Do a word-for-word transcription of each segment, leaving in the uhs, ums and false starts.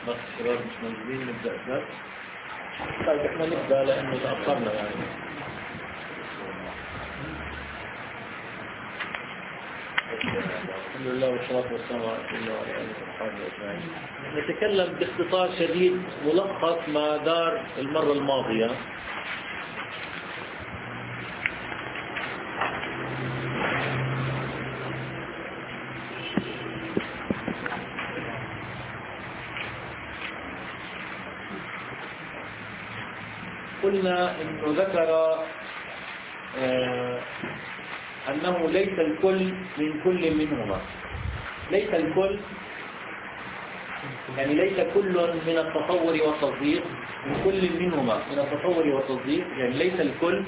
بس الشباب مش موجودين نبدأ الدرس. طيب احنا نبدأ لأنه تأخرنا يعني. الحمد لله والصلاة والسلام على رسول الله وعلى آله وصحبه أجمعين. نتكلم باختصار شديد ملخص ما دار المرة الماضية. قلنا انه ذكر آه انه ليس الكل من كل منهما. ليس الكل يعني ليس كل من التصور والتصديق من كل منهما من التصور والتصديق، يعني ليس الكل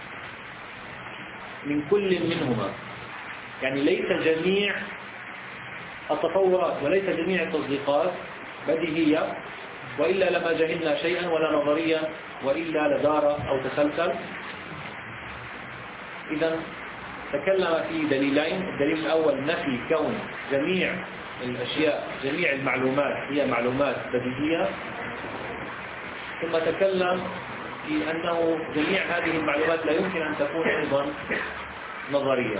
من كل منهما، يعني ليس جميع التصورات وليس جميع التصديقات بديهية، وإلا لما جهلنا شيئا ولا نظريا، وإلا لدار أو تسلسل. إذا تكلم في دليلين. الدليل الأول نفي كون جميع الأشياء جميع المعلومات هي معلومات بديهية، ثم تكلم في أنه جميع هذه المعلومات لا يمكن أن تكون أيضا نظرية.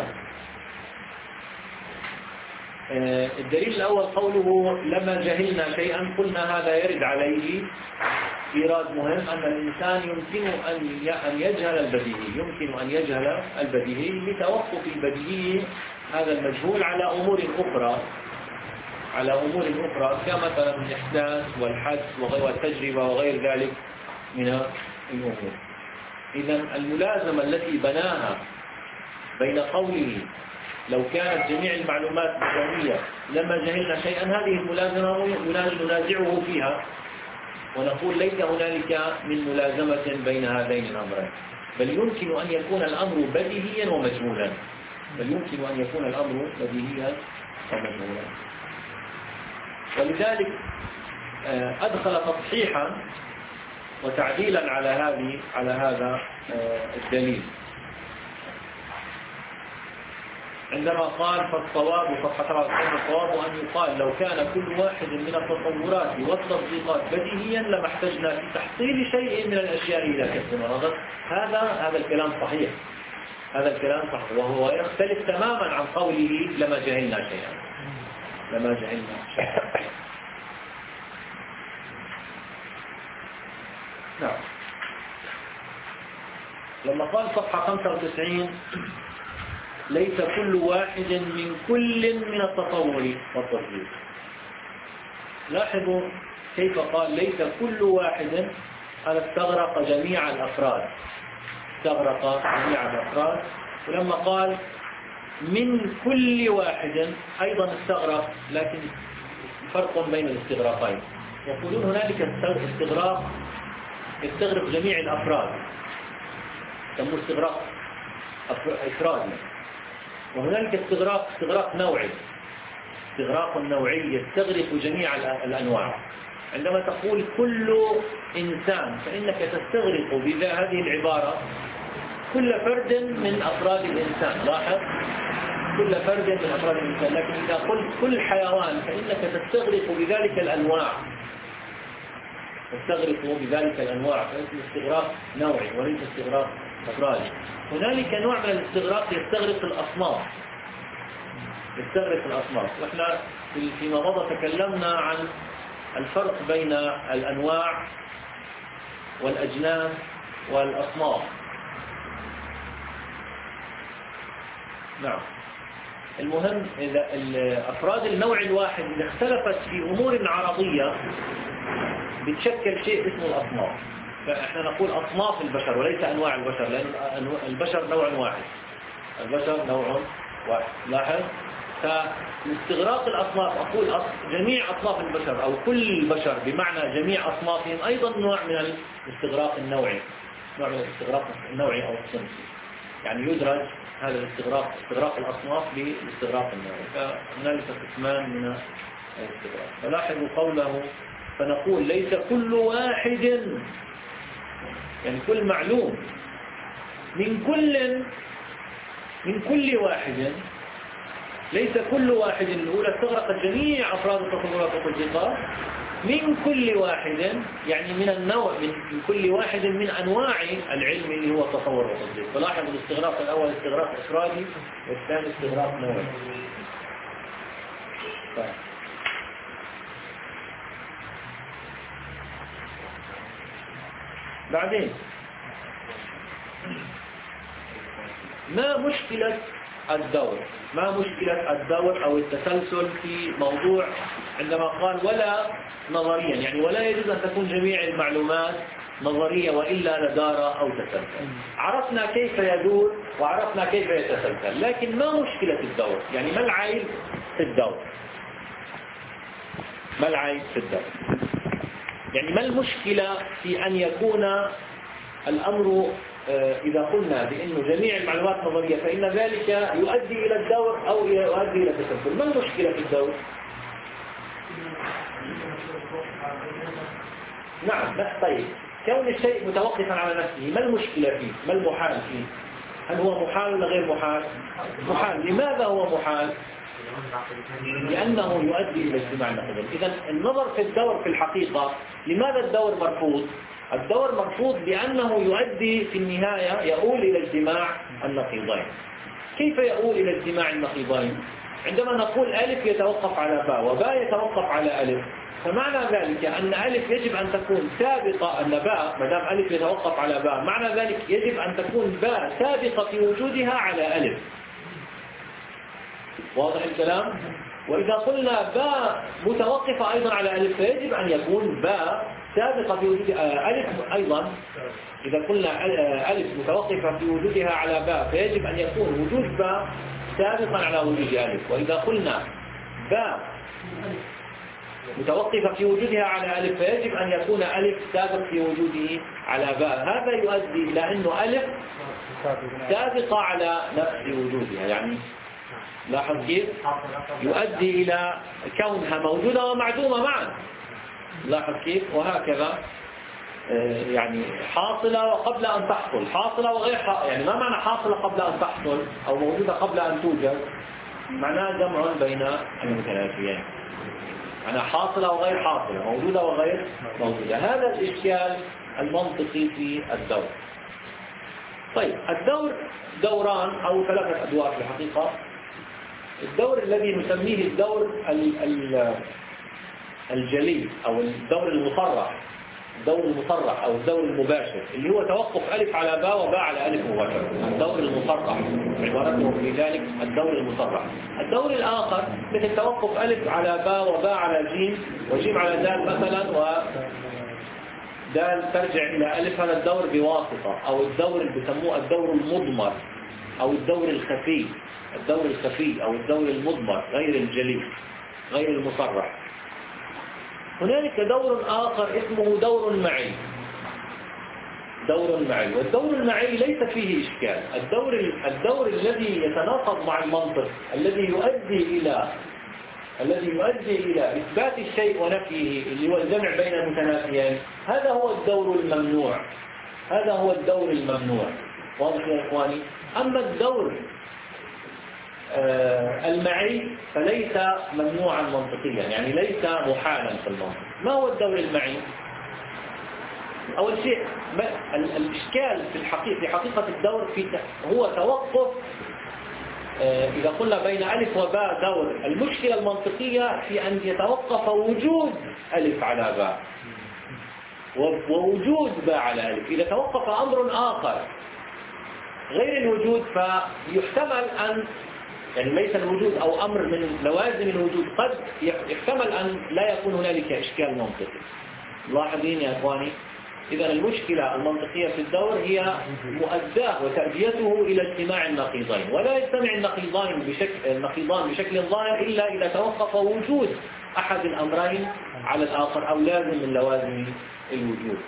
الدليل الأول قوله لما جهلنا شيئا، قلنا هذا يرد عليه إيراد مهم، أن الإنسان يمكن أن يجهل البديهي يمكن أن يجهل البديهي لتوقف البديهي هذا المجهول على أمور أخرى على أمور أخرى كمثلا الإحداث والحدس والتجربة وغير ذلك من الأمور. إذا الملازمة التي بناها بين قوله لو كانت جميع المعلومات بديهية لما جهلنا شيئا، هذه الملازمة ننازعه فيها ونقول ليس هنالك من ملازمة بين هذين الأمرين، بل يمكن أن يكون الأمر بديهيا ومجهولا بل يمكن أن يكون الأمر بديهيا ومجهولا. ولذلك أدخل تصحيحا وتعديلا على هذه على هذا الدليل عندما قال فالصواب صفحة الصواب أن يقال لو كان كل واحد من التصورات والتصديقات بديهيا لما احتجنا في تحصيل شيء من الأشياء إلى كسب النظر. هذا هذا الكلام صحيح هذا الكلام صحيح وهو يختلف تماما عن قوله لما جهلنا شيئا لما جهلنا شيئا. نعم. لما قال صفحة خمسة وتسعين ليس كل واحد من كل من التصور والتصديق، لاحظوا كيف قال ليس كل واحد، هذا استغرق جميع الأفراد استغرق جميع الأفراد ولما قال من كل واحد أيضا استغرق، لكن فرق بين الاستغراقين. يقولون هنالك استغراق يستغرق جميع الأفراد يسموه استغراق إفرادي، وهنالك استغراق استغراق نوعي استغراق نوعي يستغرق جميع الأنواع. عندما تقول كل إنسان فإنك تستغرق بهذه العبارة كل فرد من أفراد الإنسان. لاحظ كل فرد من أفراد الإنسان، لكن إذا قلت كل حيوان فإنك تستغرق بذلك الأنواع تستغرق بذلك الأنواع فإنه استغراق نوعي وليس استغراق أفرادي. هنالك نوع من الاستغراق يستغرق الأصناف يستغرق الأصناف وإحنا فيما مضى تكلمنا عن الفرق بين الأنواع والأجناس والأصناف. نعم. المهم إذا الأفراد النوع الواحد إذا اختلفت في أمور عرضية بتشكل شيء اسمه الأصناف. فإحنا نقول أصناف البشر وليس أنواع البشر، لأن البشر نوع واحد البشر نوع واحد. لاحظ فاستغراق الأصناف أقول جميع أصناف البشر أو كل البشر بمعنى جميع أصنافهم أيضا نوع من الاستغراق النوعي نوع من الاستغراق النوعي أو الصنفي، يعني يدرج هذا الاستغراق استغراق الأصناف بالاستغراق النوعي. فهنالك قسمان من الاستغراق. فلاحظوا قوله فنقول ليس كل واحد يعني كل معلوم من كل من كل واحد ليس كل واحد الأولى استغرقت جميع أفراد التصورات والتصديقات من كل واحد، يعني من النوع من كل واحد من أنواع العلم اللي هو التصور والتصديق. فلاحظ الاستغراق الأول استغراق إفرادي والثاني استغراق نوعي. طيب. بعدين ما مشكلة الدور ما مشكلة الدور أو التسلسل في موضوع عندما قال ولا نظريا، يعني ولا يجوز أن تكون جميع المعلومات نظرية وإلا لدار أو تسلسل. عرفنا كيف يدور وعرفنا كيف يتسلسل، لكن ما مشكلة الدور؟ يعني ما العيب في الدور؟ ما العيب في الدور؟ يعني ما المشكلة في أن يكون الأمر إذا قلنا بأنه جميع المعلومات نظرية فإن ذلك يؤدي إلى الدور أو يؤدي إلى التسلسل؟ ما المشكلة في الدور؟ نعم. لا طيب، كون الشيء متوقفا على نفسه ما المشكلة فيه؟ ما المحال فيه؟ هل هو محال ولا غير محال؟ محال. لماذا هو محال؟ لأنه يؤدي إلى اجتماع النقيضين. إذا النظر في الدور في الحقيقة، لماذا الدور مرفوض؟ الدور مرفوض لأنه يؤدي في النهاية يؤول إلى اجتماع النقيضين. كيف يؤول إلى اجتماع النقيضين؟ عندما نقول ألف يتوقف على باء وباء يتوقف على ألف، فمعنى ذلك أن ألف يجب أن تكون سابقة، أن باء ما دام ألف يتوقف على باء معنى ذلك يجب أن تكون باء سابقة في وجودها على ألف. واضح الكلام؟ وإذا قلنا باء متوقفة أيضا على ألف فيجب أن يكون باء سابقة في وجود ألف أيضا. إذا قلنا ألف متوقفة في وجودها على باء فيجب أن يكون وجود باء سابقا على وجود ألف. وإذا قلنا باء متوقفة في وجودها على ألف فيجب أن يكون ألف سابق في وجوده على باء. هذا يؤدي إلى أنه ألف سابقة على نفس وجودها. يعني لاحظ كيف يؤدي إلى كونها موجودة ومعدومة معا. لاحظ كيف؟ وهكذا يعني حاصلة وقبل أن تحصل، حاصلة وغير حاصلة. يعني ما معنى حاصلة قبل أن تحصل أو موجودة قبل أن توجد؟ معناه جمع بين المتنافيين. أنا حاصلة وغير حاصلة، موجودة وغير موجودة. هذا الإشكال المنطقي في الدور. طيب الدور دوران أو ثلاثة أدوار في الحقيقة. الدور الذي نسميه الدور الجلي أو الدور المصرح، الدور المصرح أو الدور المباشر اللي هو توقف ألف على باء وباء على ألف مباشرة. الدور المصرح عبارته في ذلك الدور المصرح. الدور الآخر مثل توقف ألف على باء وباء على جيم وجيم على دال مثلا ودال ترجع إلى ألف. هذا الدور بواسطة أو الدور اللي بيسموه الدور المضمر أو الدور الخفي. الدور الخفي أو الدور المضمر غير الجلي غير المصرح. هنالك دور آخر اسمه دور معي. دور معي، والدور المعي ليس فيه إشكال. الدور الدور الذي يتناقض مع المنطق، الذي يؤدي إلى الذي يؤدي إلى إثبات الشيء ونفيه، اللي هو الجمع بين المتنافيين، هذا هو الدور الممنوع. هذا هو الدور الممنوع. واضح يا إخواني؟ أما الدور آه المعي فليس ممنوعا منطقيا، يعني ليس محالا في المنطق. ما هو الدور المعي؟ أول شيء الإشكال في الحقيقة في حقيقة الدور في هو توقف آه إذا قلنا بين ألف وباء دور. المشكلة المنطقية في أن يتوقف وجود ألف على باء ووجود باء على ألف. إذا توقف أمر آخر غير الوجود فيحتمل أن يعني ليس الوجود أو أمر من لوازم الوجود قد يحتمل أن لا يكون هنالك إشكال منطقي. لاحظين يا إخواني؟ إذا المشكلة المنطقية في الدور هي مؤداه وتأديته إلى اجتماع النقيضين، ولا يجتمع النقيضان بشكل النقيضان بشكل ظاهر إلا إذا توقف وجود أحد الأمرين على الآخر أو لازم من لوازم الوجود.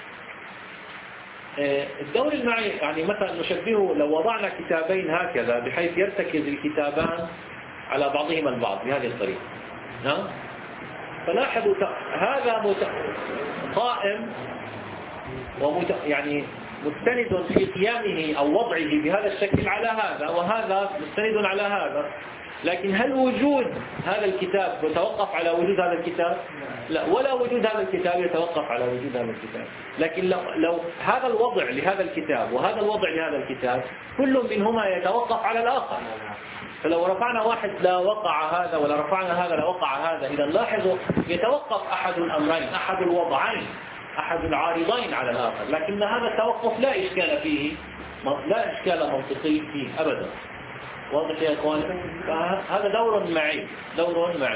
الدور المعي يعني مثلا نشبهه لو وضعنا كتابين هكذا بحيث يرتكز الكتابان على بعضهما البعض بهذه الطريقة. نعم. فلاحظوا هذا قائم ومت يعني مستند في قيامه أو وضعه بهذا الشكل على هذا، وهذا مستند على هذا. لكن هل وجود هذا الكتاب يتوقف على وجود هذا الكتاب؟ لا، ولا وجود هذا الكتاب يتوقف على وجود هذا الكتاب. لكن لو, لو هذا الوضع لهذا الكتاب وهذا الوضع لهذا الكتاب كل منهما يتوقف على الآخر. فلو رفعنا واحد لا وقع هذا ولا رفعنا هذا لا وقع هذا. إذا لاحظوا يتوقف أحد الأمرين، أحد الوضعين، أحد العارضين على الآخر، لكن هذا التوقف لا إشكال فيه، لا إشكال منطقي فيه أبدا. واضح يا إخواني؟ هذا دور معي، دور معي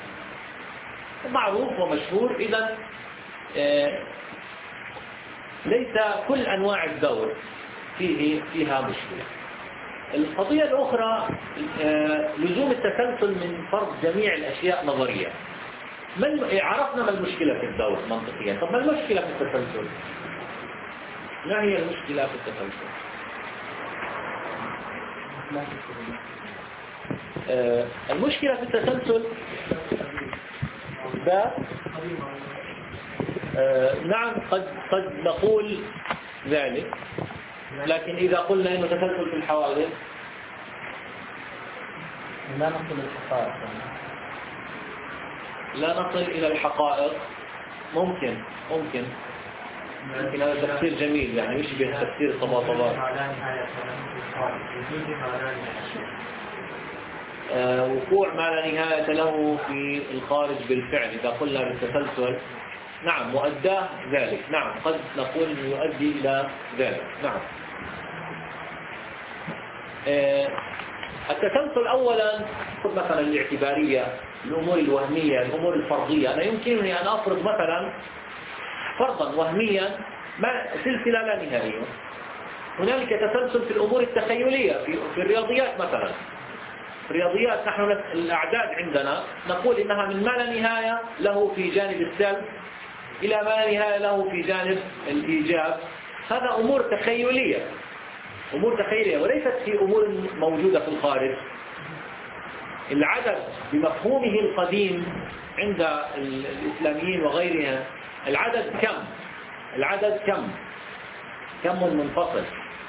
معروف ومشهور. إذا ليس كل أنواع الدور فيه فيها مشكلة. القضية الأخرى لزوم التسلسل من فرض جميع الأشياء نظرية. من عرفنا ما المشكلة في الدور منطقيا، طب ما المشكلة في التسلسل؟ ما هي المشكلة في التسلسل؟ آه المشكلة في التسلسل ذات آه نعم قد قد نقول ذلك، لكن إذا قلنا إنه تسلسل في الحوادث لا نصل للحقائق، لا نصل إلى الحقائق. ممكن ممكن ممكن هذا تفسير جميل، يعني يشبه تفسير الطباطبات. آه وقوع ما لا نهاية له في الخارج بالفعل إذا قلنا بالتسلسل، نعم مؤداه ذلك، نعم قد نقول يؤدي إلى ذلك، نعم. آه التسلسل أولا خذ مثلا الاعتبارية، الأمور الوهمية، الأمور الفرضية. أنا يمكنني أن أفرض مثلا فرضا وهميا ما سلسلة لا نهائية. هنالك تسلسل في الأمور التخيلية، في, في الرياضيات مثلا. في الرياضيات نحن الأعداد عندنا نقول إنها من ما لا نهاية له في جانب السلب إلى ما لا نهاية له في جانب الإيجاب. هذا أمور تخيلية، أمور تخيلية وليست في أمور موجودة في الخارج. العدد بمفهومه القديم عند الإسلاميين وغيرها، العدد كم؟ العدد كم؟ كم منفصل.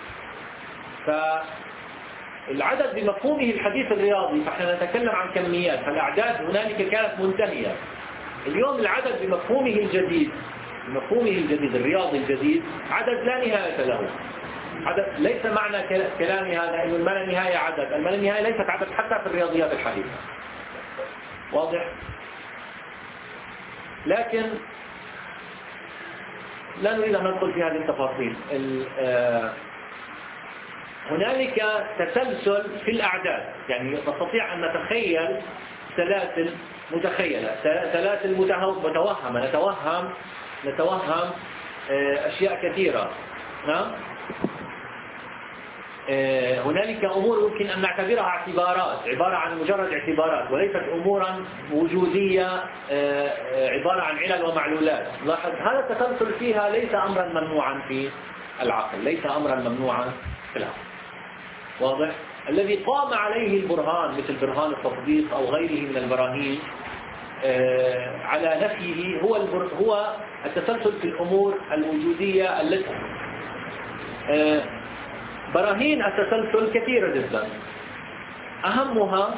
فالعدد بمفهومه الحديث الرياضي، فإحنا نتكلم عن كميات، فالأعداد هنالك كانت منتهية. اليوم العدد بمفهومه الجديد، بمفهومه الجديد الرياضي الجديد، عدد لا نهاية له. عدد ليس معنى كلامي هذا إنه ما لا نهاية عدد، ما لا نهاية ليست عدد حتى في الرياضيات الحديثة. واضح؟ لكن لا نريد أن ندخل في هذه التفاصيل. هنالك تسلسل في الأعداد، يعني نستطيع أن نتخيل سلاسل متخيلة، سلاسل متوهمة، نتوهم نتوهم أشياء كثيرة. نعم. هنالك أمور يمكن أن نعتبرها اعتبارات، عبارة عن مجرد اعتبارات وليست أمورا وجودية عبارة عن علل ومعلولات. لاحظ هذا التسلسل فيها ليس أمرا ممنوعا في العقل، ليس أمرا ممنوعا في العقل. واضح؟ الذي قام عليه البرهان مثل برهان التطبيق أو غيره من البراهين على نفيه هو هو التسلسل في الأمور الوجودية التي براهين التسلسل كثيرة جدا. أهمها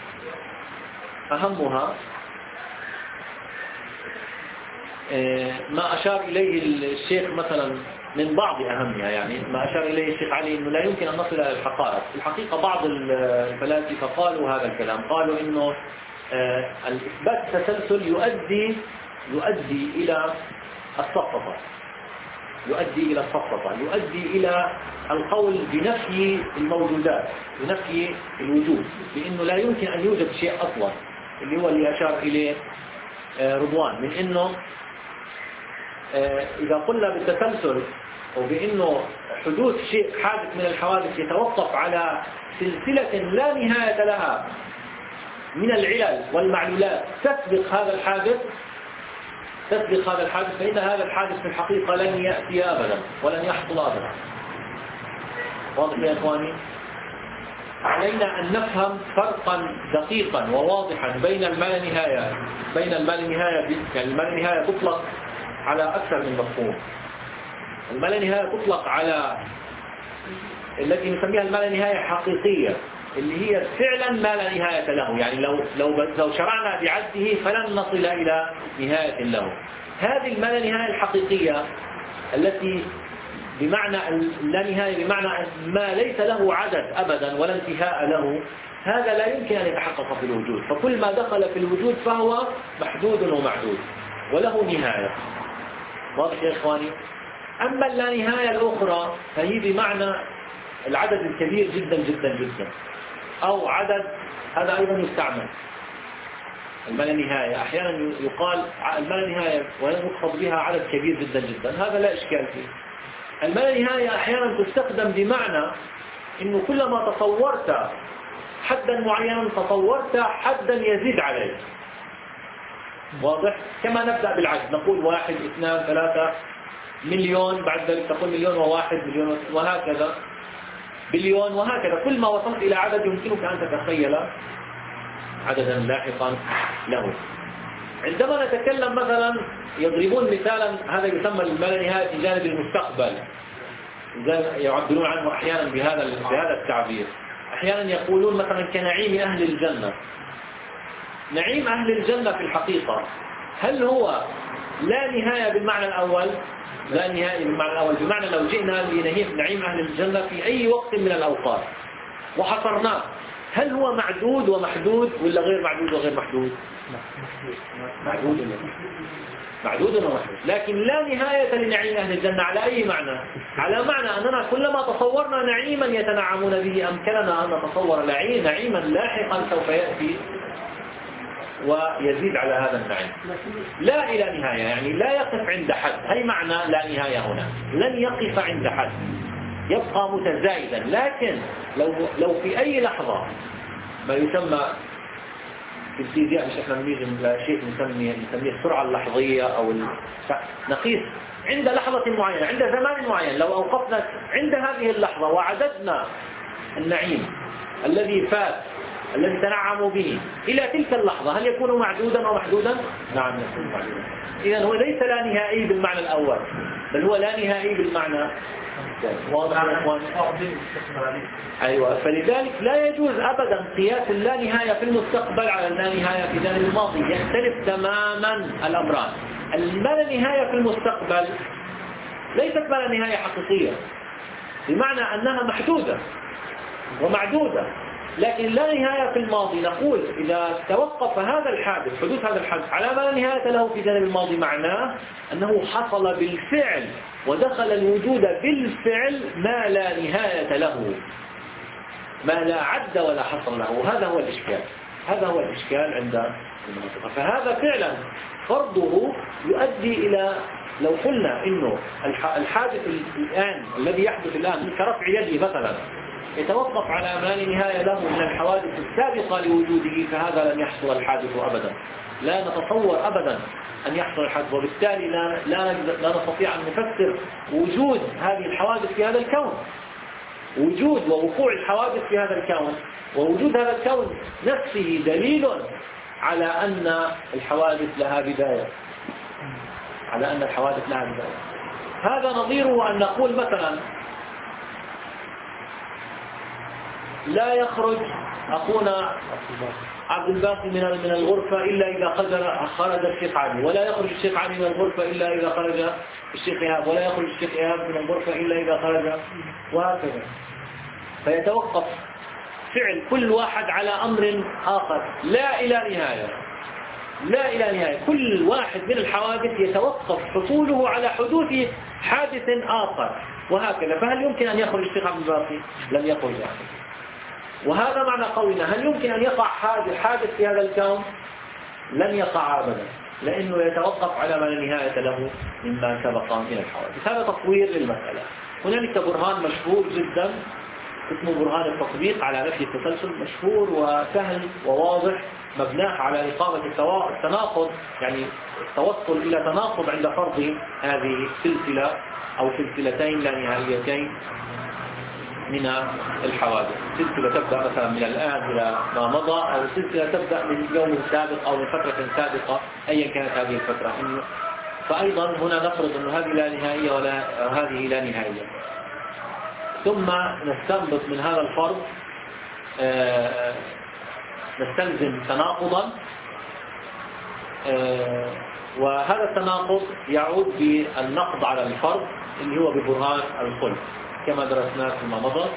أهمها ما أشار إليه الشيخ مثلا، من بعض أهمها يعني ما أشار إليه الشيخ علي إنه لا يمكن أن نصل إلى الحقائق. في الحقيقة بعض الفلاسفة قالوا هذا الكلام، قالوا إنه الإثبات التسلسل يؤدي يؤدي إلى السقطة، يؤدي إلى السقطة، يؤدي إلى القول بنفي الموجودات، بنفي الوجود، بأنه لا يمكن أن يوجد شيء أصلا، اللي هو اللي أشار إليه رضوان، من أنه إذا قلنا بالتسلسل وبأنه حدوث شيء حادث من الحوادث يتوقف على سلسلة لا نهاية لها من العلل والمعلولات تسبق هذا الحادث، تسبق هذا الحادث، فإن هذا الحادث في الحقيقة لن يأتي أبدا ولن يحصل أبدا. واضح يا إخواني؟ علينا أن نفهم فرقا دقيقا وواضحا بين المالانهاية، بين المالانهاية يعني المالانهاية تطلق على أكثر من مفهوم. المالانهاية تطلق على التي نسميها المالانهاية حقيقية، اللي هي فعلا ما لا نهاية له، يعني لو لو لو شرعنا بعده فلن نصل إلى نهاية له. هذه الما لا نهاية الحقيقية التي بمعنى لا نهاية، بمعنى ما ليس له عدد أبدا ولا انتهاء له، هذا لا يمكن أن يتحقق في الوجود. فكل ما دخل في الوجود فهو محدود ومعدود وله نهاية. واضح يا إخواني؟ أما اللا نهاية الأخرى فهي بمعنى العدد الكبير جدا جدا جدا، أو عدد، هذا أيضا يستعمل الما لا نهاية. أحيانا يقال الما لا نهاية ويقصد بها عدد كبير جدا جدا، هذا لا إشكال فيه. الما لا نهاية أحيانا تستخدم بمعنى إنه كلما تصورت حدا معينا تصورت حدا يزيد عليه. واضح؟ كما نبدأ بالعد، نقول واحد اثنان ثلاثة مليون، بعد ذلك تقول مليون وواحد، مليون وهكذا، بليون وهكذا. كل ما وصلت إلى عدد يمكنك أن تتخيل عددا لاحقا له. عندما نتكلم مثلا، يضربون مثالا، هذا يسمى الما لا نهاية في جانب المستقبل، يعبرون عنه أحيانا بهذا بهذا التعبير. أحيانا يقولون مثلا كنعيم أهل الجنة. نعيم أهل الجنة في الحقيقة هل هو لا نهاية بالمعنى الأول؟ لا نهاية بالمعنى الأول، بمعنى لو جئنا لنعيم أهل الجنة في أي وقت من الأوقات وحصرناه، هل هو معدود ومحدود ولا غير معدود وغير محدود؟ معدود معدود ومحدود. لكن لا نهاية لنعيم أهل الجنة على أي معنى؟ على معنى أننا كلما تصورنا نعيما يتنعمون به أمكننا أن نتصور نعيما لاحقا سوف يأتي ويزيد على هذا النعيم. لا إلى نهاية، يعني لا يقف عند حد. هي معنى لا نهاية هنا، لن يقف عند حد، يبقى متزايدا. لكن لو لو في أي لحظة ما يسمى في الفيزياء، مش احنا بنيجي من شيء نسميه نسميه السرعة اللحظية أو نقيس عند لحظة معينة، عند زمان معين، لو أوقفنا عند هذه اللحظة وعددنا النعيم الذي فات الذي تنعموا به إلى تلك اللحظة، هل يكون معدودا ومحدودا؟ نعم يكون معدودا. إذن هو ليس لا نهائي بالمعنى الأول، بل هو لا نهائي بالمعنى واضح يا إخوان؟ أيوة. فلذلك لا يجوز أبدا قياس اللا نهاية في المستقبل على اللا نهاية في جانب الماضي، يختلف تماما الأمران. الما لا نهاية في المستقبل ليست ما لا نهاية حقيقية، بمعنى أنها محدودة ومعدودة. لكن لا نهاية في الماضي نقول إذا توقف هذا الحادث، حدوث هذا الحادث على ما لا نهاية له في جانب الماضي، معناه أنه حصل بالفعل ودخل الوجود بالفعل ما لا نهاية له، ما لا عد ولا حصر له. هذا هو الإشكال، هذا هو الإشكال عند المنطقة. فهذا فعلا فرضه يؤدي إلى، لو قلنا إنه الحادث الآن الذي يحدث الآن كرفع يدي مثلا يتوقف على ما لا نهاية له من الحوادث السابقة لوجوده، فهذا لن يحصل الحادث أبدا. لا نتصور أبدا أن يحصل الحادث، وبالتالي لا, لا, لا نستطيع أن نفسر وجود هذه الحوادث في هذا الكون. وجود ووقوع الحوادث في هذا الكون ووجود هذا الكون نفسه دليل على أن الحوادث لها بداية، على أن الحوادث لها بداية. هذا نظيره أن نقول مثلا لا يخرج أخونا عبد الباقي من من الغرفة إلا إذا خرج خرج الشيخ علي، ولا يخرج الشيخ علي من الغرفة إلا إذا خرج الشيخ إيهاب، ولا يخرج الشيخ إيهاب من الغرفة إلا إذا خرج، وهكذا. فيتوقف فعل كل واحد على أمر آخر لا إلى نهاية، لا إلى نهاية. كل واحد من الحوادث يتوقف حصوله على حدوث حادث آخر، وهكذا. فهل يمكن أن يخرج الشيخ عبد الباقي؟ لن يخرج يعني. وهذا معنى قولنا هل يمكن أن يقع حادث حادث في هذا الكون؟ لن يقع أبدا، لأنه يتوقف على ما لا نهاية له مما سبق من الحوادث. هذا تصوير للمسألة. هنالك برهان مشهور جدا اسمه برهان التطبيق على نفي التسلسل، مشهور وسهل وواضح، مبناه على إقامة التناقض، يعني التوصل إلى تناقض عند فرض هذه السلسلة أو سلسلتين لا نهائيتين من الحوادث. سلسلة تبدأ مثلا من الآن إلى ما مضى، أو سلسلة تبدأ من يوم سابق أو من فترة سابقة أيا كانت هذه الفترة. فأيضا هنا نفرض أن هذه لا نهائية ولا هذه لا نهائية، ثم نستنبط من هذا الفرض نستلزم تناقضا، وهذا التناقض يعود بالنقض على الفرض اللي هو ببرهان الخلف كما درسناه فيما مضى.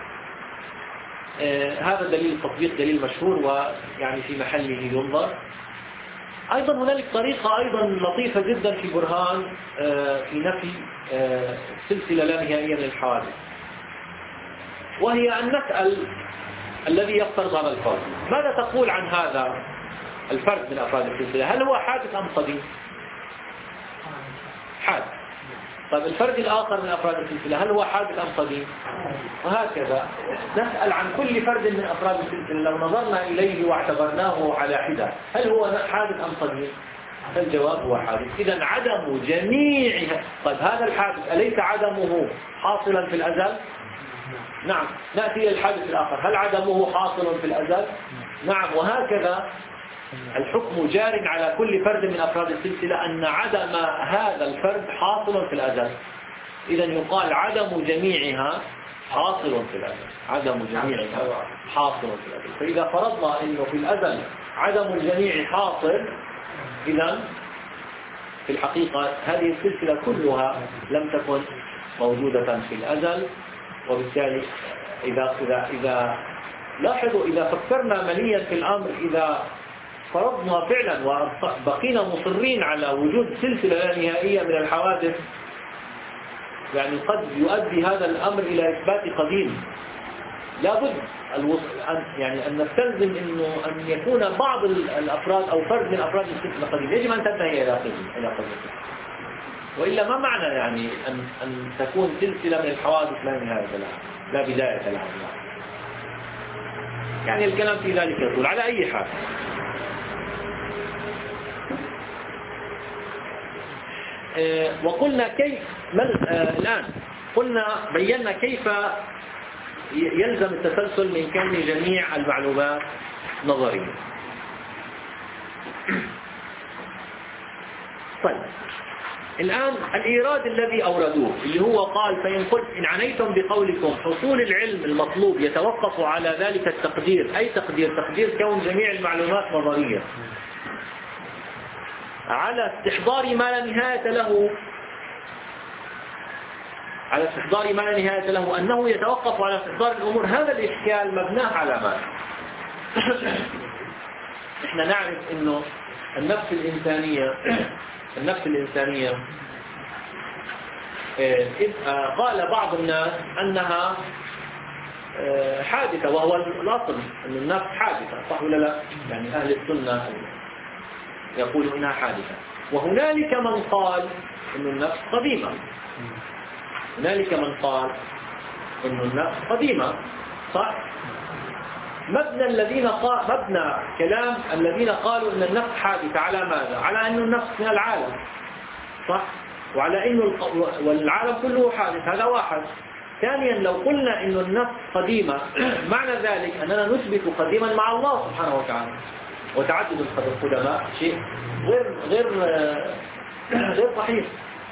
هذا دليل التطبيق دليل مشهور ويعني في محله ينظر. أيضا هنالك طريقة أيضا لطيفة جدا في برهان في نفي سلسلة لا نهائية من الحوادث، وهي أن نسأل الذي يفترض هذا الفرض ماذا تقول عن هذا الفرد من أفراد السلسلة؟ هل هو حادث أم قديم؟ حادث. طيب الفرد الآخر من أفراد السلسلة هل هو حادث أم قديم؟ وهكذا نسأل عن كل فرد من أفراد السلسلة لو نظرنا إليه واعتبرناه على حدة هل هو حادث أم قديم؟ الجواب هو حادث. إذن عدم جميعها. طيب هذا الحادث أليس عدمه حاصلا في الأزل؟ نعم. نأتي إلى الحادث الآخر هل عدمه حاصل في الأزل؟ نعم. وهكذا الحكم جار على كل فرد من أفراد السلسلة أن عدم هذا الفرد حاصل في الأزل. إذن يقال عدم جميعها حاصل في الأزل. عدم جميعها حاصل في الأزل. فإذا فرضنا أنه في الأزل عدم الجميع حاصل، إذن في الحقيقة هذه السلسلة كلها لم تكن موجودة في الأزل. وبالتالي إذا إذا إذا لاحظوا إذا فكرنا مليا في الأمر، إذا فرضنا فعلا وبقينا مصرين على وجود سلسلة لا نهائية من الحوادث، يعني قد يؤدي هذا الأمر إلى إثبات قديم. لابد أن يعني أن نستلزم إنه أن يكون بعض الأفراد أو فرد من أفراد السلسلة قديم، يجب أن تنتهي إلى قديم إلى قديم. وإلا ما معنى يعني أن أن تكون سلسلة من الحوادث لا نهاية لها لا بداية لها؟ يعني الكلام في ذلك يطول. على أي حال وقلنا كيف الآن قلنا بينا كيف يلزم التسلسل من كون جميع المعلومات نظرية. طيب الآن الإيراد الذي أوردوه اللي هو قال فإن قلت إن عنيتم بقولكم حصول العلم المطلوب يتوقف على ذلك التقدير، أي تقدير؟ تقدير كون جميع المعلومات نظرية على استحضار ما لا نهاية له، على استحضار ما لا نهاية له أنه يتوقف على استحضار الأمور. هذا الإشكال مبناه على ما إحنا نعرف إنه النفس الإنسانية النفس الإنسانية قال بعض الناس أنها حادثة، وهو الأصل أن النفس حادثة، صح ولا لا؟ يعني أهل السنة يقولوا إنها حادثة. وهنالك من قال إن النفس قديمة، هنالك من قال إن النفس قديمة، صح؟ مبنى الذين قال مبنى كلام الذين قالوا إن النفس حادثة على ماذا؟ على أن النفس من العالم، صح؟ وعلى أنه والعالم كله حادث. هذا واحد. ثانيا لو قلنا إن النفس قديمة معنى ذلك أننا نثبت قديما مع الله سبحانه وتعالى، وتعدد القدماء شيء غير غير غير صحيح،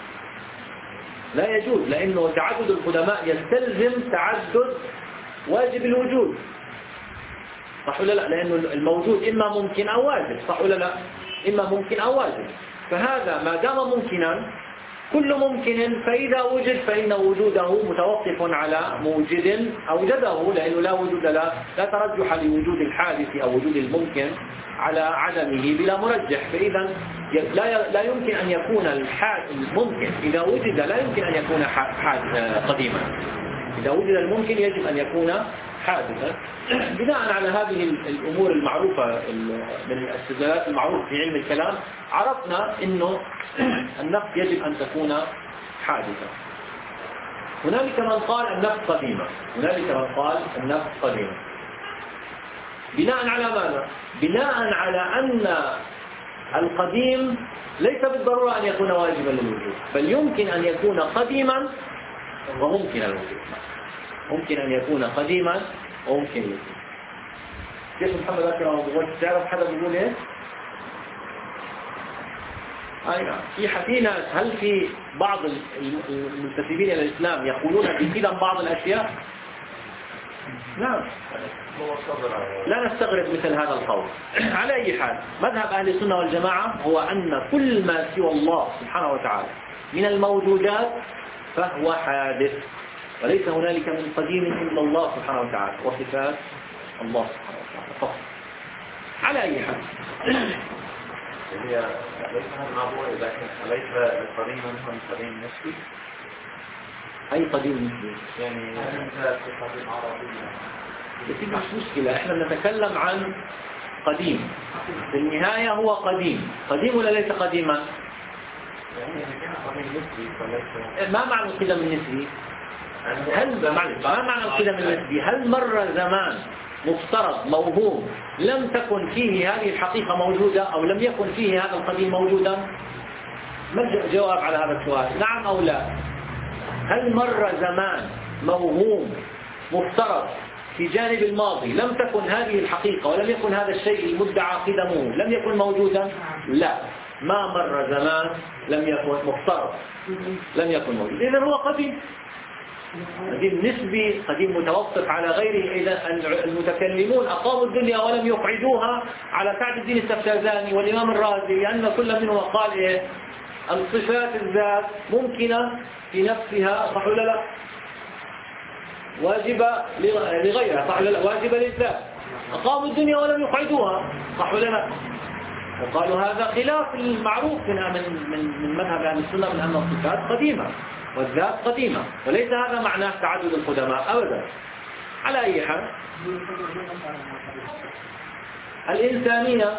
لا يجوز، لأنه تعدد القدماء يستلزم تعدد واجب الوجود، صح ولا لا؟ لأنه الموجود إما ممكن أو واجب، صح ولا لا؟ إما ممكن أو واجب. فهذا ما دام ممكنا كل ممكن فإذا وجد فإن وجوده متوقف على موجد أوجده، لأنه لا وجود لا, لا ترجح لوجود الحادث أو وجود الممكن على عدمه بلا مرجح. فإذا لا لا يمكن أن يكون الممكن إذا وجد لا يمكن أن يكون قديما. إذا وجد الممكن يجب أن يكون حادثا. بناء على هذه الأمور المعروفة من الاستدلالات المعروفة في علم الكلام عرفنا أنه النفس يجب أن تكون حادثة. هنالك من قال النفس قديمة، هنالك من قال النفس قديمة. بناء على ماذا؟ بناء على أن القديم ليس بالضرورة أن يكون واجبا للوجود، بل يمكن أن يكون قديما وممكن الوجود، ممكن أن يكون قديما وممكن الوجود. شيخ محمد أكرم أبو غد تعرف حدا بيقول إيه؟ أي نعم. في حكينا هل في بعض المنتسبين إلى الإسلام يقولون بكذا بعض الأشياء؟ نعم، لا نستغرب مثل هذا القول. على أي حال، مذهب أهل السنة والجماعة هو أن كل ما سوى الله سبحانه وتعالى من الموجودات فهو حادث، وليس هنالك من قديم إلا الله سبحانه وتعالى وصفات الله سبحانه وتعالى فقط. على أي حال، هي ليس هذا الموضوع، لكن ليس القديم منهم قديم نسبي. أي قديم نسبي؟ يعني مثل في قديم عربية. بس مش مشكلة، احنا نتكلم عن قديم، في النهاية هو قديم. قديم ولا ليس قديما؟ يعني كان قديم نسبي فليس. ما معنى القدم النسبي؟ هل ما معنى القدم النسبي؟ هل مر زمان مفترض موهوم لم تكن فيه هذه الحقيقة موجودة، أو لم يكن فيه هذا القديم موجودا؟ ما الجواب على هذا السؤال؟ نعم أو لا؟ هل مر زمان موهوم مفترض في جانب الماضي لم تكن هذه الحقيقة ولم يكن هذا الشيء المدعى قدمه لم يكن موجودا؟ لا، ما مر زمان لم يكن مفترض لم يكن موجود، إذن هو قديم. قديم نسبي، قديم متوقف على غيره. إذا المتكلمون أقاموا الدنيا ولم يقعدوها على سعد الدين السفتازاني والإمام الرازي، لأن كل منهم قال إيه؟ الصفات الذات ممكنة في نفسها، صح ولا لا؟ واجبة لغيرها، صح ولا لا؟ واجبة للذات. أقاموا الدنيا ولم يقعدوها، صح ولا لا؟ وقالوا هذا خلاف المعروف من من من مذهب أهل السنة من أن الصفات قديمة والذات قديمة، وليس هذا معناه تعدد القدماء أبدا. على أي حال، الإنسانية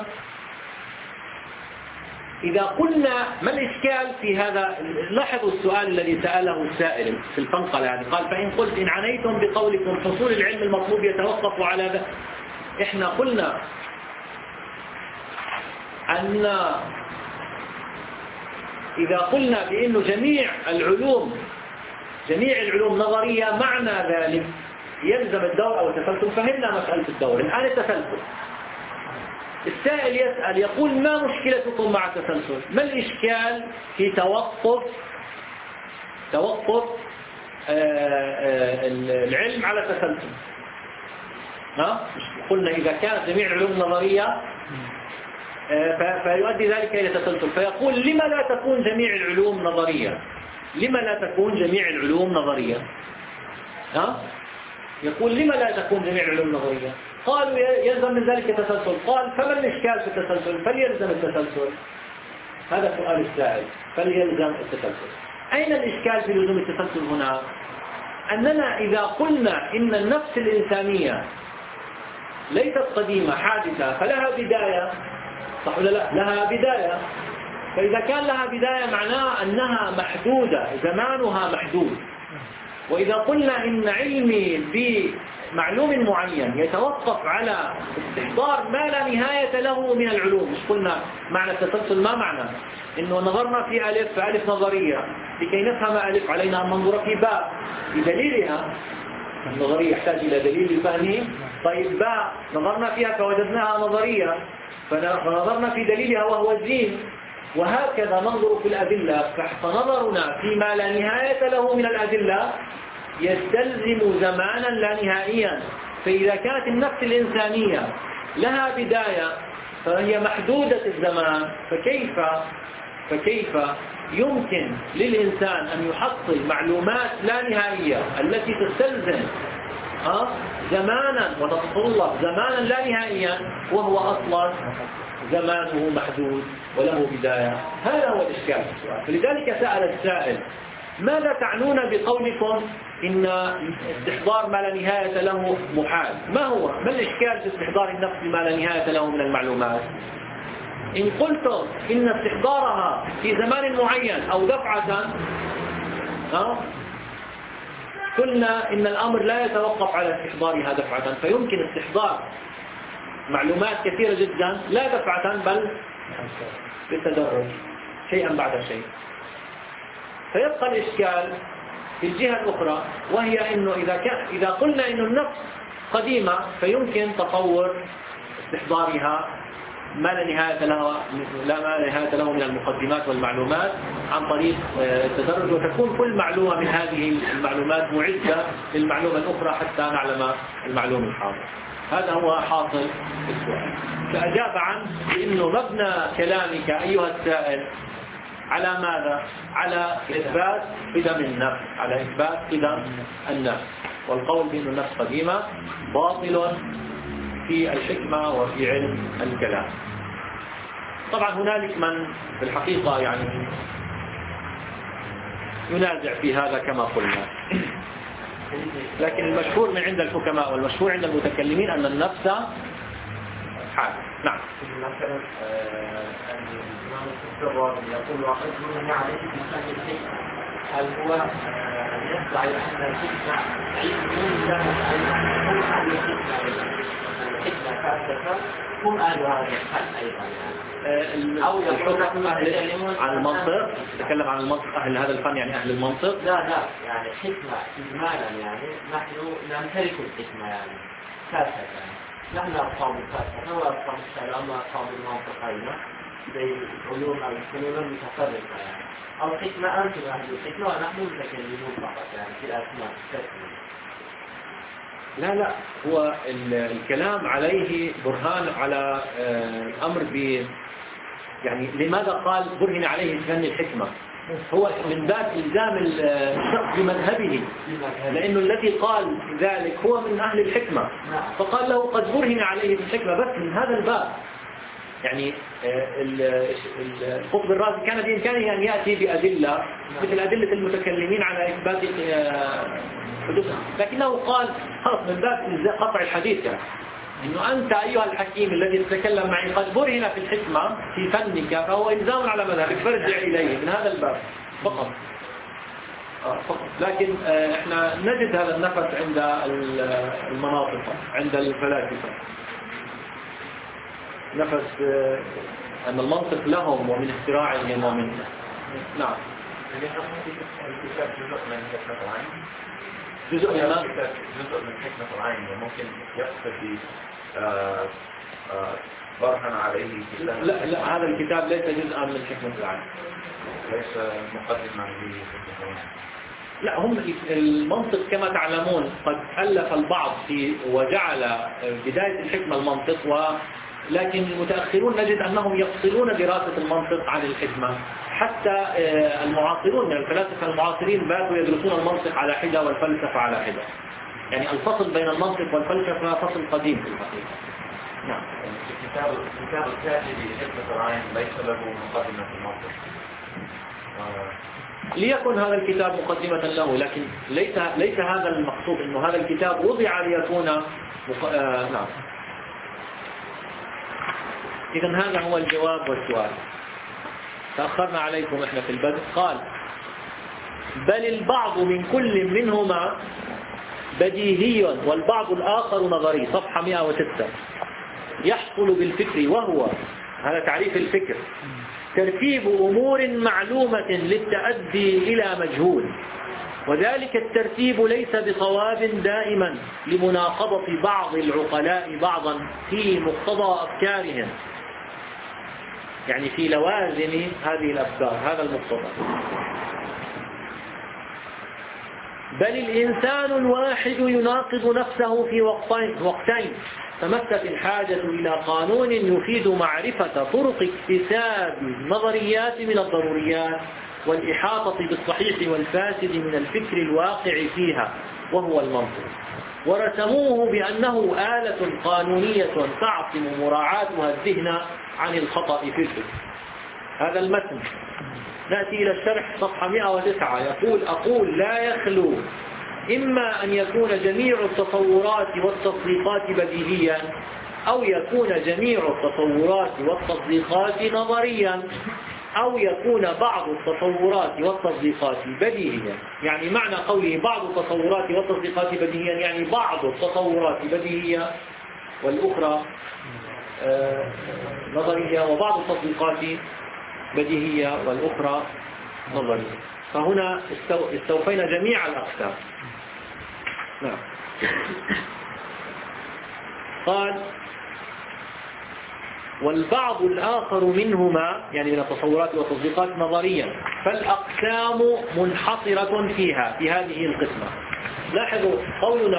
إذا قلنا ما الإشكال في هذا؟ لاحظوا السؤال الذي سأله السائل في الفنقلة هذه، قال فإن قلت إن عنيتم بقولكم حصول العلم المطلوب يتوقف على ذا. إحنا قلنا أن إذا قلنا بأن جميع العلوم جميع العلوم نظرية، معنى ذلك يلزم الدور أو التسلسل. فهمنا مسألة الدور، الآن التسلسل. السائل يسأل يقول ما مشكلتكم مع التسلسل؟ ما الإشكال في توقف توقف العلم على التسلسل؟ ها؟ قلنا إذا كانت جميع العلوم نظرية فيؤدي ذلك إلى تسلسل. فيقول لما لا تكون جميع العلوم نظرية؟ لما لا تكون جميع العلوم نظرية؟ ها؟ يقول لما لا تكون جميع العلوم نظرية؟ قالوا يلزم من ذلك التسلسل. قال فما الإشكال في التسلسل؟ فليلزم التسلسل. هذا سؤال السائل، فليلزم التسلسل. أين الإشكال في لزوم التسلسل هنا؟ أننا إذا قلنا إن النفس الإنسانية ليست قديمة حادثة فلها بداية، صح ولا لا؟ لها بداية. فإذا كان لها بداية معناه أنها محدودة، زمانها محدود. وإذا قلنا إن علمي بمعلوم معين يتوقف على استحضار ما لا نهاية له من العلوم، مش قلنا معنى التسلسل ما معنى؟ إنه نظرنا في ألف فألف نظرية، لكي نفهم ألف علينا أن ننظر في باء بدليلها. النظرية يحتاج إلى دليل لفهمه. طيب باء نظرنا فيها فوجدناها نظرية، فنظرنا في دليلها وهو الدين. وهكذا ننظر في الأدلة، فنظرنا فيما لا نهاية له من الأدلة يستلزم زمانا لا نهائيا. فإذا كانت النفس الإنسانية لها بداية فهي محدودة الزمان، فكيف فكيف يمكن للإنسان أن يحصل معلومات لا نهائية التي تستلزم ها زمانا وتتطلب زمانا لا نهائيا وهو أصلا زمانه محدود وله بداية؟ هذا هو الإشكال في السؤال. فلذلك سأل السائل ماذا تعنون بقولكم إن استحضار ما لا نهاية له محال؟ ما هو ما الإشكال في استحضار النفس ما لا نهاية له من المعلومات؟ إن قلتم إن استحضارها في زمان معين أو دفعة، ها قلنا إن الأمر لا يتوقف على استحضارها دفعة، فيمكن استحضار معلومات كثيرة جدا لا دفعة بل بالتدرج شيئا بعد شيء. فيبقى الإشكال في الجهة الأخرى، وهي إنه إذا كان إذا قلنا إنه النفس قديمة فيمكن تطور استحضارها ما لا نهاية له لا ما لا نهاية له من المقدمات والمعلومات عن طريق التدرج، وتكون كل معلومة من هذه المعلومات معدة للمعلومة الأخرى حتى نعلم المعلوم الحاضر. هذا هو حاصل السؤال. فأجاب عنه بأنه مبنى كلامك أيها السائل على ماذا؟ على إثبات قدم النفس، على إثبات قدم النفس، والقول بأن النفس قديمة باطل في الحكمة وفي علم الكلام. طبعا هنالك من في الحقيقة يعني ينازع في هذا كما قلنا، لكن المشهور من عند الحكماء والمشهور عند المتكلمين أن النفس حال. نعم. مثلا الإمام الكبار يقول وقد عليه في فن الحكمة، هل هو يخضع إلى الحكمة علم له أيضا هم أهل الحكمة الحكمة فلسفة هم أهل هذا الفن أيضا يعني. أو الحكم أهل عن المنطق، تتكلم عن المنطق أهل هذا الفن يعني أهل المنطق. لا لا يعني حكمة إجمالا يعني نحن نمتلك الحكمة يعني فلسفة يعني. نحن أصحاب الفلسفة وأصحاب الكلام وأصحاب المنطق أيضا زي علوم الفنون المتفرقة يعني. الحكمة أنتم أهل الحكمة ونحن متكلمون فقط يعني في الأسماء التسمية. لا لا هو الكلام عليه برهان على الأمر ب يعني لماذا قال برهن عليه فن الحكمة؟ هو من باب إلزام الشخص بمذهبه، لأنه الذي قال ذلك هو من أهل الحكمة، فقال له قد برهن عليه بالحكمة بس من هذا الباب. يعني القطب الرازي كان بإمكانه أن يأتي بأدلة مثل أدلة المتكلمين على إثبات حدوثها، لكنه قال خلاص من باب قطع الحديث يعني إنه أنت أيها الحكيم الذي تتكلم معي قد برهن في الحكمة في فنك، فهو إلزام على مذهبك فارجع إليه من هذا الباب فقط. فقط. لكن احنا نجد هذا النفس عند المناطق عند الفلاسفة، نفس أن المنطق لهم ومن اختراعهم ومن نعم جزء من جزء من حكمة العين ممكن يقتضي برهن عليه. لا لا هذا الكتاب ليس جزءا من حكمة العين، ليس مقدما لحكمة العين. لا هم المنطق كما تعلمون قد ألف البعض في وجعل بداية الحكمة المنطق، ولكن المتأخرون نجد أنهم يفصلون دراسة المنطق عن الحكمة، حتى المعاصرون من الفلاسفة المعاصرين باتوا يدرسون المنطق على حدة والفلسفة على حدة. يعني الفصل بين المنطق والفلسفة فصل قديم في الحقيقة. نعم. الكتاب الكتاب الكاتب لحكمة العين ليس له مقدمة في المنطق. ليكن هذا الكتاب مقدمة له، لكن ليس ليس هذا المقصود إنه هذا الكتاب وضع ليكون مق... آه نعم. إذن هذا هو الجواب والسؤال. تأخرنا عليكم إحنا في البدء. قال بل البعض من كل منهما بديهي والبعض الآخر نظري. صفحة مئة وستة. يحصل بالفكر، وهو هذا تعريف الفكر ترتيب أمور معلومة للتأدي إلى مجهول، وذلك الترتيب ليس بصواب دائما لمناقضة بعض العقلاء بعضا في مقتضى أفكارهم، يعني في لوازم هذه الأفكار، هذا المقتضى. بل الإنسان الواحد يناقض نفسه في وقتين, وقتين فمست الحاجة إلى قانون يفيد معرفة طرق اكتساب النظريات من الضروريات والإحاطة بالصحيح والفاسد من الفكر الواقع فيها، وهو المنطق. ورسموه بأنه آلة قانونية تعصم مراعاتها الذهن عن الخطأ في الفكر. هذا المتن. نأتي إلى الشرح صفحة مئة وتسعة. يقول أقول لا يخلو إما أن يكون جميع التصورات والتصديقات بديهيا، أو يكون جميع التصورات والتصديقات نظريا، أو يكون بعض التصورات والتصديقات بديهيا. يعني معنى قوله بعض التصورات والتصديقات بديهيا يعني بعض التصورات بديهية والأخرى آه نظرية، وبعض التصديقات بديهية والأخرى نظرية. فهنا استوفينا جميع الأقسام. نعم..، نعم. قال والبعض الآخر منهما يعني من التصورات والتصديقات نظريا، فالأقسام منحصرة فيها في هذه القسمة. لاحظوا قولنا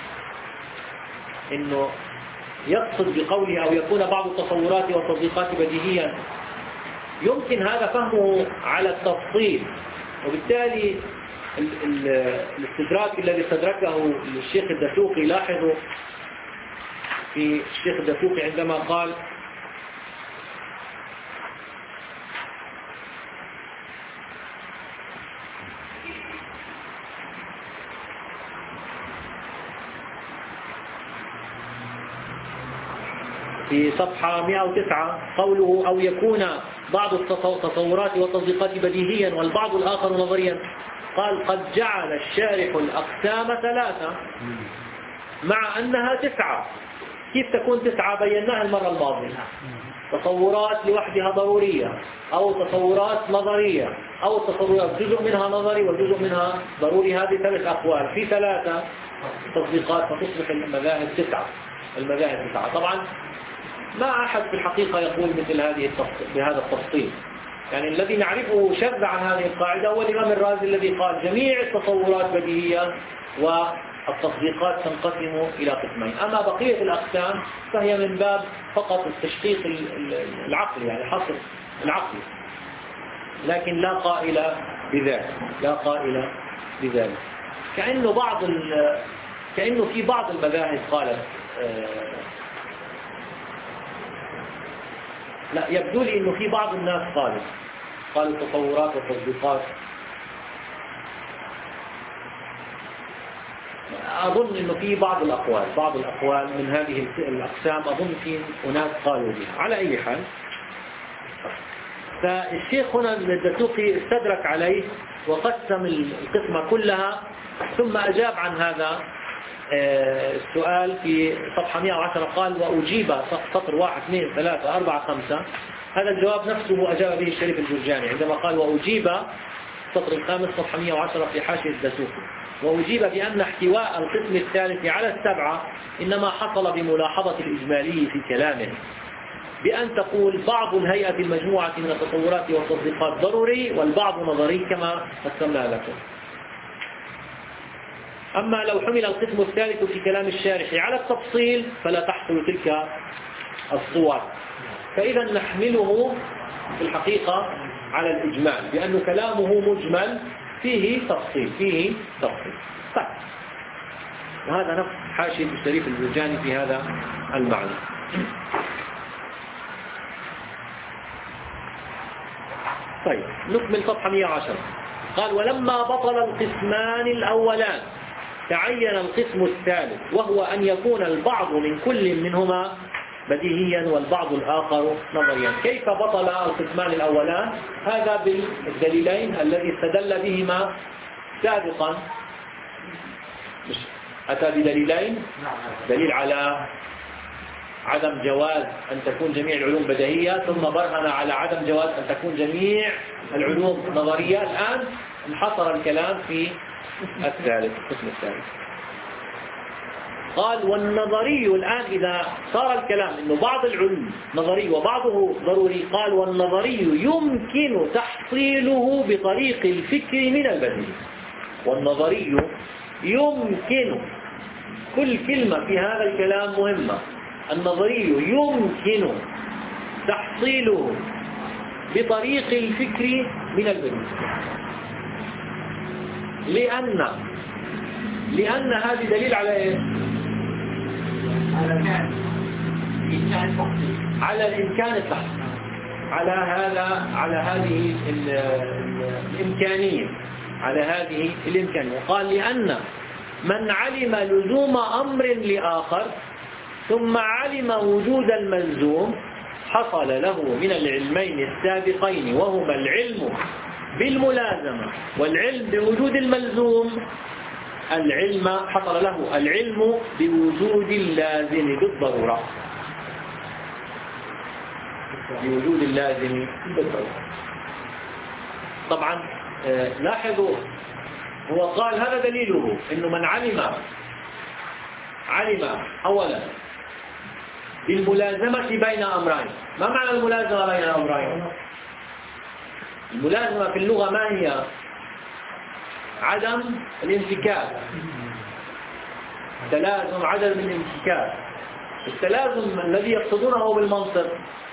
إنه يقصد بقوله أو يكون بعض التصورات والتصديقات بديهيا، يمكن هذا فهمه على التفصيل، وبالتالي ال ال الاستدراك الذي استدركه الشيخ الدسوقي، لاحظوا في الشيخ الدسوقي عندما قال في صفحة مئة وتسعة قوله أو يكون بعض التصورات والتصديقات بديهيا والبعض الآخر نظريا، قال قد جعل الشارح الأقسام ثلاثة مع أنها تسعة. كيف تكون تسعة؟ بيناها المرة الماضية. تصورات لوحدها ضرورية، أو تصورات نظرية، أو تصورات جزء منها نظري وجزء منها ضروري. هذه ثلاث أقوال في ثلاثة تصديقات، فتصبح المذاهب تسعة. المذاهب تسعة. طبعا ما أحد في الحقيقة يقول مثل هذه بهذا التفصيل، يعني الذي نعرفه شذ عن هذه القاعدة هو الإمام الرازي الذي قال جميع التصورات بديهية والتصديقات تنقسم إلى قسمين، أما بقية الأقسام فهي من باب فقط التشقيق العقلي، يعني حصر العقل، لكن لا قائل بذلك، لا قائل بذلك. كأنه بعض كأنه في بعض المذاهب قالت لا، يبدو لي انه في بعض الناس قالوا قالوا التصورات والتصديقات. اظن انه في بعض الاقوال بعض الاقوال من هذه الاقسام، اظن في اناس قالوا بها. على اي حال، فالشيخ هنا الدسوقي استدرك عليه وقسم القسمة كلها، ثم اجاب عن هذا السؤال في صفحة مئة وعشرة. قال وأجيب سطر واحد اثنين ثلاثة أربعة خمسة. هذا الجواب نفسه أجاب به الشريف الجرجاني عندما قال وأجيب السطر الخامس صفحة مئة وعشرة في حاشية الدسوقي، وأجيب بأن احتواء القسم الثالث على السبعة إنما حصل بملاحظة الإجمالي في كلامه، بأن تقول بعض الهيئة المجموعة من التصورات والتصديقات ضروري والبعض نظري كما قسمنا لكم. أما لو حمل القسم الثالث في كلام الشارح على التفصيل فلا تحصل تلك الصور، فإذا نحمله في الحقيقة على الإجمال، لأن كلامه مجمل فيه تفصيل فيه تفصيل. طيب، وهذا نفس حاشية الشريف الجرجاني في هذا المعنى. طيب، نكمل صفحة مئة وعشرة. قال ولما بطل القسمان الأولان تعين القسم الثالث، وهو أن يكون البعض من كل منهما بديهيا والبعض الآخر نظريا. كيف بطل القسمان الأولان؟ هذا بالدليلين الذي استدل بهما سابقا. أتى بدليلين، دليل على عدم جواز أن تكون جميع العلوم بديهية، ثم برهن على عدم جواز أن تكون جميع العلوم نظرية. الآن انحصر الكلام في الثالث، القسم الثالث. قال والنظري الآن إذا صار الكلام إنه بعض العلوم نظري وبعضه ضروري، قال والنظري يمكن تحصيله بطريق الفكر من البديهي. والنظري يمكن، كل كلمة في هذا الكلام مهمة. النظري يمكن تحصيله بطريق الفكر من البديهي، لأن لأن هذا دليل على إيه؟ على الإمكان التحصيل، على هذا على هذه الإمكانية، على هذه الإمكانية. قال لأن من علم لزوم أمر لآخر ثم علم وجود الملزوم حصل له من العلمين السابقين، وهما العلم بالملازمة والعلم بوجود الملزوم، العلم حصل له العلم بوجود اللازم بالضرورة، بوجود اللازم بالضرورة. طبعا لاحظوا، هو قال هذا دليله انه من علم علم اولا بالملازمة بين امرين، ما معنى الملازمة بين الأمرين؟ الملازمة في اللغة ما هي؟ عدم الانفكاك، تلازم عدم الانفكاك. التلازم الذي يقصدونه بالمنطق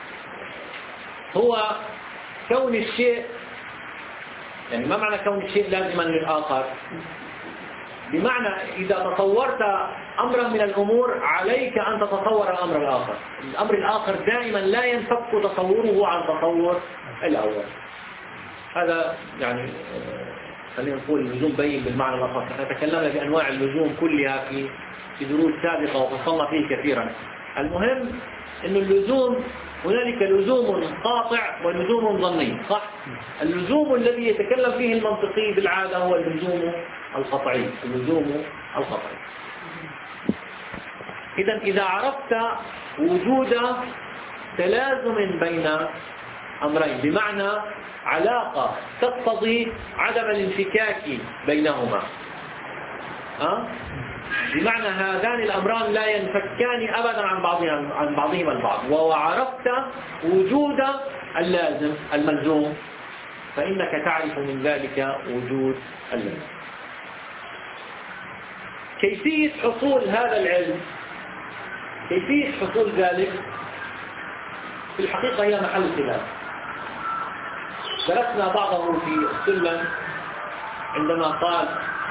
هو كون الشيء، يعني ما معنى كون الشيء لازما للآخر؟ بمعنى إذا تصورت أمرا من الأمور عليك أن تتصور الأمر الآخر. الأمر الآخر دائما لا ينفك تصوره عن تصور الأول. هذا يعني خلينا نقول اللزوم بين بالمعنى الأخر. نحن تكلمنا بأنواع اللزوم كلها في في دروس سابقة وفصلنا فيه كثيرا. المهم أن اللزوم هنالك لزوم قاطع ولزوم ظني، صح؟ اللزوم الذي يتكلم فيه المنطقي بالعادة هو اللزوم القطعي، اللزوم القطعي. إذا إذا عرفت وجود تلازم بين أمرين، بمعنى علاقة تقتضي عدم الانفكاك بينهما، أه؟ بمعنى هذان الأمران لا ينفكان أبدا عن بعضهما عن بعضهما البعض، وعرفت وجود اللازم الملزوم فإنك تعرف من ذلك وجود اللازم. كيفية حصول هذا العلم، كيفية حصول ذلك في الحقيقة هي محل خلاف. درسنا بعضه في السلم عندما قال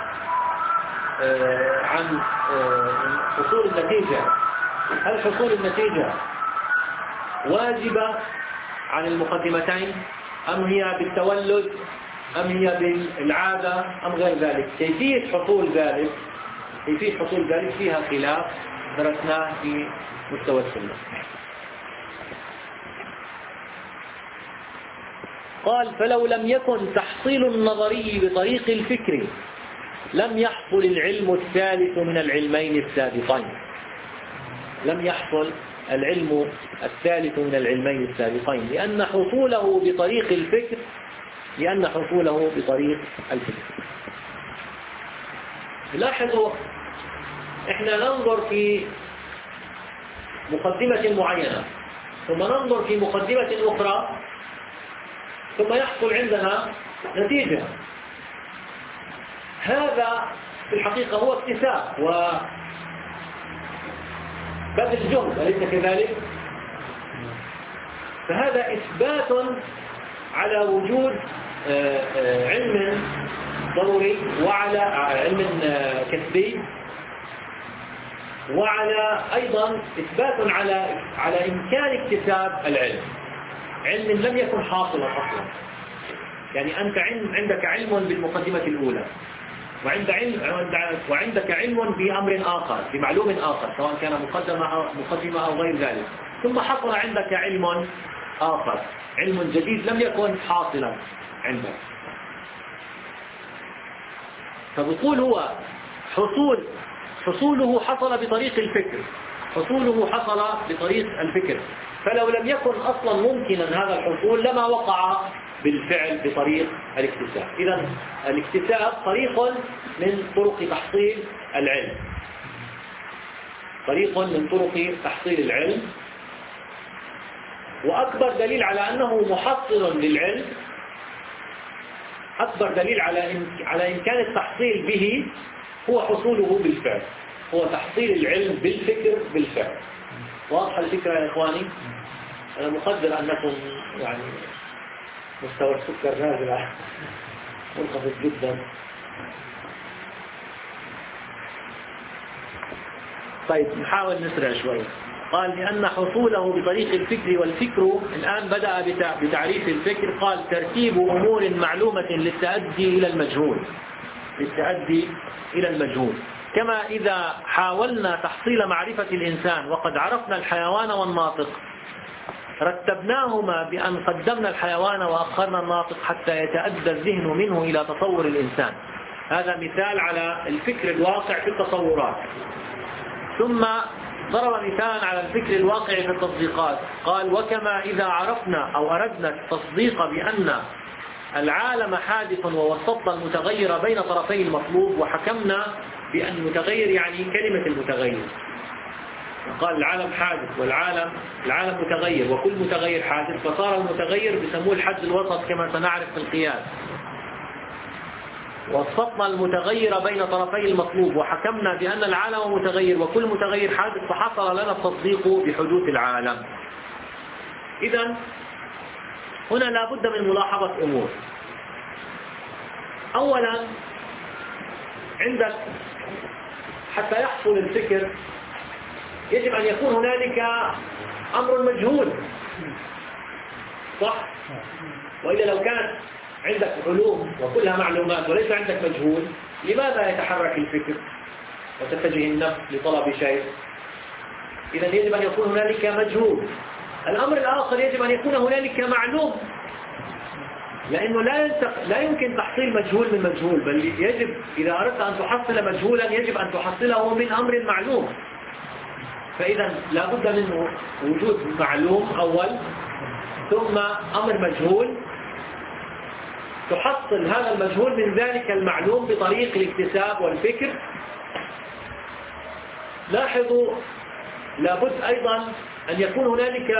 آه عن آه حصول النتيجة. هل حصول النتيجة واجبة عن المقدمتين أم هي بالتولد أم هي بالعادة أم غير ذلك؟ كيفية حصول ذلك كيفية حصول ذلك فيها خلاف درسناه في مستوى السلم. قال فلو لم يكن تحصيل النظري بطريق الفكر لم يحصل العلم الثالث من العلمين السابقين. لم يحصل العلم الثالث من العلمين السابقين لأن حصوله بطريق الفكر لأن حصوله بطريق الفكر. لاحظوا احنا ننظر في مقدمة معينة ثم ننظر في مقدمة أخرى ثم يحصل عندنا نتيجة. هذا في الحقيقة هو اكتساب وبذل جهد، أليس كذلك؟ فهذا إثبات على وجود علم ضروري وعلى علم كسبي، وعلى أيضا إثبات على على إمكان اكتساب العلم، علم لم يكن حاصلا أصلا. يعني أنت عندك علم بالمقدمة الأولى وعند علم وعندك علم بأمر آخر بمعلوم آخر سواء كان مقدمة أو مقدمة أو غير ذلك، ثم حصل عندك علم آخر، علم جديد لم يكن حاصلا عندك. فبقول هو حصول حصوله حصل بطريق الفكر حصوله حصل بطريق الفكر فلو لم يكن أصلا ممكنا هذا الحصول لما وقع بالفعل بطريق الاكتساب. إذا الاكتساب طريق من طرق تحصيل العلم، طريق من طرق تحصيل العلم. وأكبر دليل على أنه محصل للعلم، أكبر دليل على على إمكان التحصيل به هو حصوله بالفعل، هو تحصيل العلم بالفكر بالفعل. واضح الفكرة يا إخواني؟ أنا مقدر أنكم يعني مستوى السكر نازل منخفض جدا. طيب نحاول نسرع شوي. قال لأن حصوله بطريق الفكر، والفكر الآن بدأ بتعريف الفكر. قال ترتيب أمور معلومة للتأدي إلى المجهول للتأدي إلى المجهول كما إذا حاولنا تحصيل معرفة الإنسان وقد عرفنا الحيوان والناطق رتبناهما بأن قدمنا الحيوان وأخرنا الناطق حتى يتأدى الذهن منه إلى تصور الإنسان. هذا مثال على الفكر الواقع في التصورات. ثم ضرب مثالا على الفكر الواقع في التطبيقات. قال وكما إذا عرفنا أو أردنا التصديق بأن العالم حادث ووسطنا المتغير بين طرفي المطلوب وحكمنا بأن المتغير يعني كلمة المتغير، قال العالم حادث والعالم العالم متغير وكل متغير حادث، فصار المتغير بسموه الحد الوسط كما سنعرف في القياس. وصفنا المتغير بين طرفي المطلوب وحكمنا بأن العالم متغير وكل متغير حادث، فحصل لنا التصديق بحدوث العالم. إذن هنا لا بد من ملاحظة أمور. أولا عندك حتى يحصل الفكر يجب أن يكون هنالك أمر مجهول، صح؟ وإذا لو كانت عندك علوم وكلها معلومات وليس عندك مجهول، لماذا يتحرك الفكر وتتجه النفس لطلب شيء؟ إذا يجب أن يكون هنالك مجهول. الأمر الآخر يجب أن يكون هنالك معلوم، لأنه لا لا يمكن تحصيل مجهول من مجهول، بل يجب إذا أردت أن تحصل مجهولا يجب أن تحصله من أمر معلوم. فإذا لا بد من وجود معلوم أول ثم أمر مجهول، تحصل هذا المجهول من ذلك المعلوم بطريق الاكتساب والفكر. لاحظوا لابد أيضا أن يكون هنالك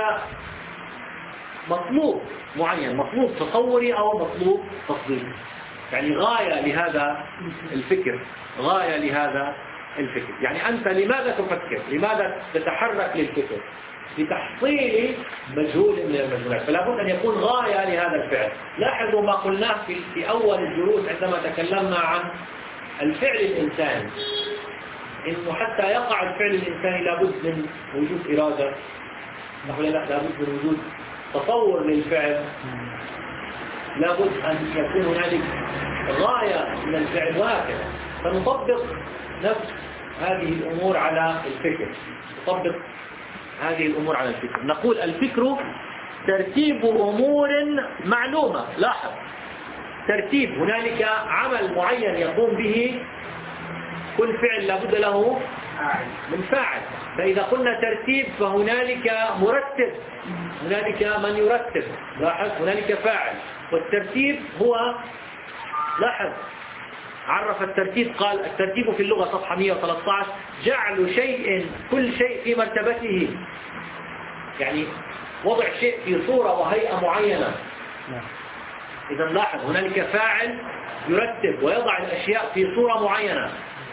مطلوب معين، مطلوب تصوري أو مطلوب تصديقي، يعني غاية لهذا الفكر، غاية لهذا الفكر. يعني أنت لماذا تفكر؟ لماذا تتحرك للفكر؟ لتحصيل مجهول من المجهولات، فلا بد أن يكون غاية لهذا الفعل. لاحظوا ما قلناه في في أول الدروس عندما تكلمنا عن الفعل الإنساني، إنه حتى يقع الفعل الإنساني لابد من وجود إرادة، نقول لا لابد من وجود تصور للفعل، لابد أن يكون هنالك غاية من الفعل، وهكذا. فنطبق نفس هذه الأمور على الفكر، نطبق هذه الأمور على الفكر. نقول الفكر ترتيب أمور معلومة. لاحظ ترتيب، هنالك عمل معين يقوم به كل فعل لابد له من فاعل، فإذا قلنا ترتيب فهنالك مرتب، هنالك من يرتب. لاحظ هنالك فاعل، والترتيب هو، لاحظ عرف الترتيب قال الترتيب في اللغة صفحة مئة وثلاثة عشر جعل شيء كل شيء في مرتبته، يعني وضع شيء في صورة وهيئة معينة. إذا لاحظ هنالك فاعل يرتب ويضع الأشياء في صورة معينة.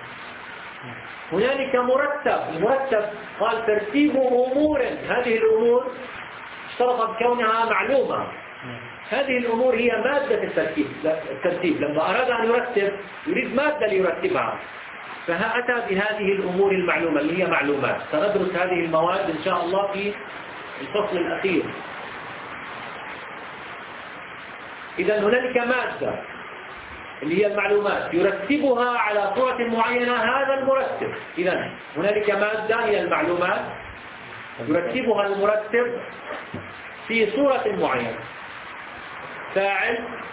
هنالك مرتب، المرتب قال ترتيب أمور، هذه الأمور اشترط بكونها معلومة، هذه الأمور هي مادة الترتيب. الترتيب لما أراد أن يرتب يريد مادة ليرتبها، فأتى بهذه الأمور المعلومة اللي هي معلومات. سندرس هذه المواد إن شاء الله في الفصل الأخير. إذا هنالك مادة اللي هي المعلومات يرتبها على صورة معينة، هذا المرتب. إذا هنالك مادة هي المعلومات يرتبها المرتب في صورة معينة. فاعل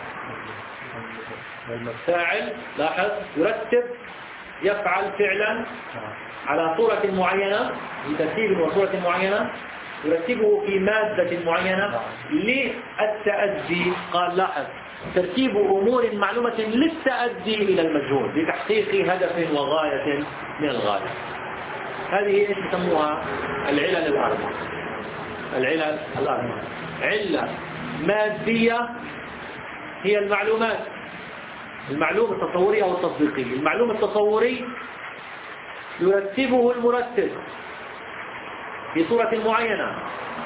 فاعل لاحظ يرتب يفعل فعلا على صورة معينة بترتيب وصورة معينة، يرتبه في مادة معينة للتأدي. قال لاحظ ترتيب أمور معلومة للتأدي إلى المجهول لتحقيق هدف وغاية من الغاية. هذه ايش يسموها؟ العلل الأربعة. العلل الأربعة، علة مادية هي المعلومات، المعلوم التصوري أو التصديقي. المعلوم التصوري يرتبه المرتب في صورة معينة،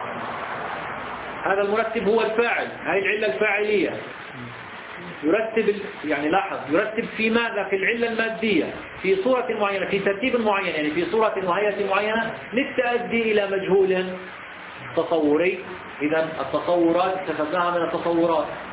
هذا المرتب هو الفاعل، هذه العلة الفاعلية. يرتب يعني لاحظ يرتب في ماذا؟ في العلة المادية في صورة معينة، في ترتيب معين، يعني في صورة وهيئة معينة للتأدي إلى مجهول تصوري. إذا التصورات استفدناها من التصورات.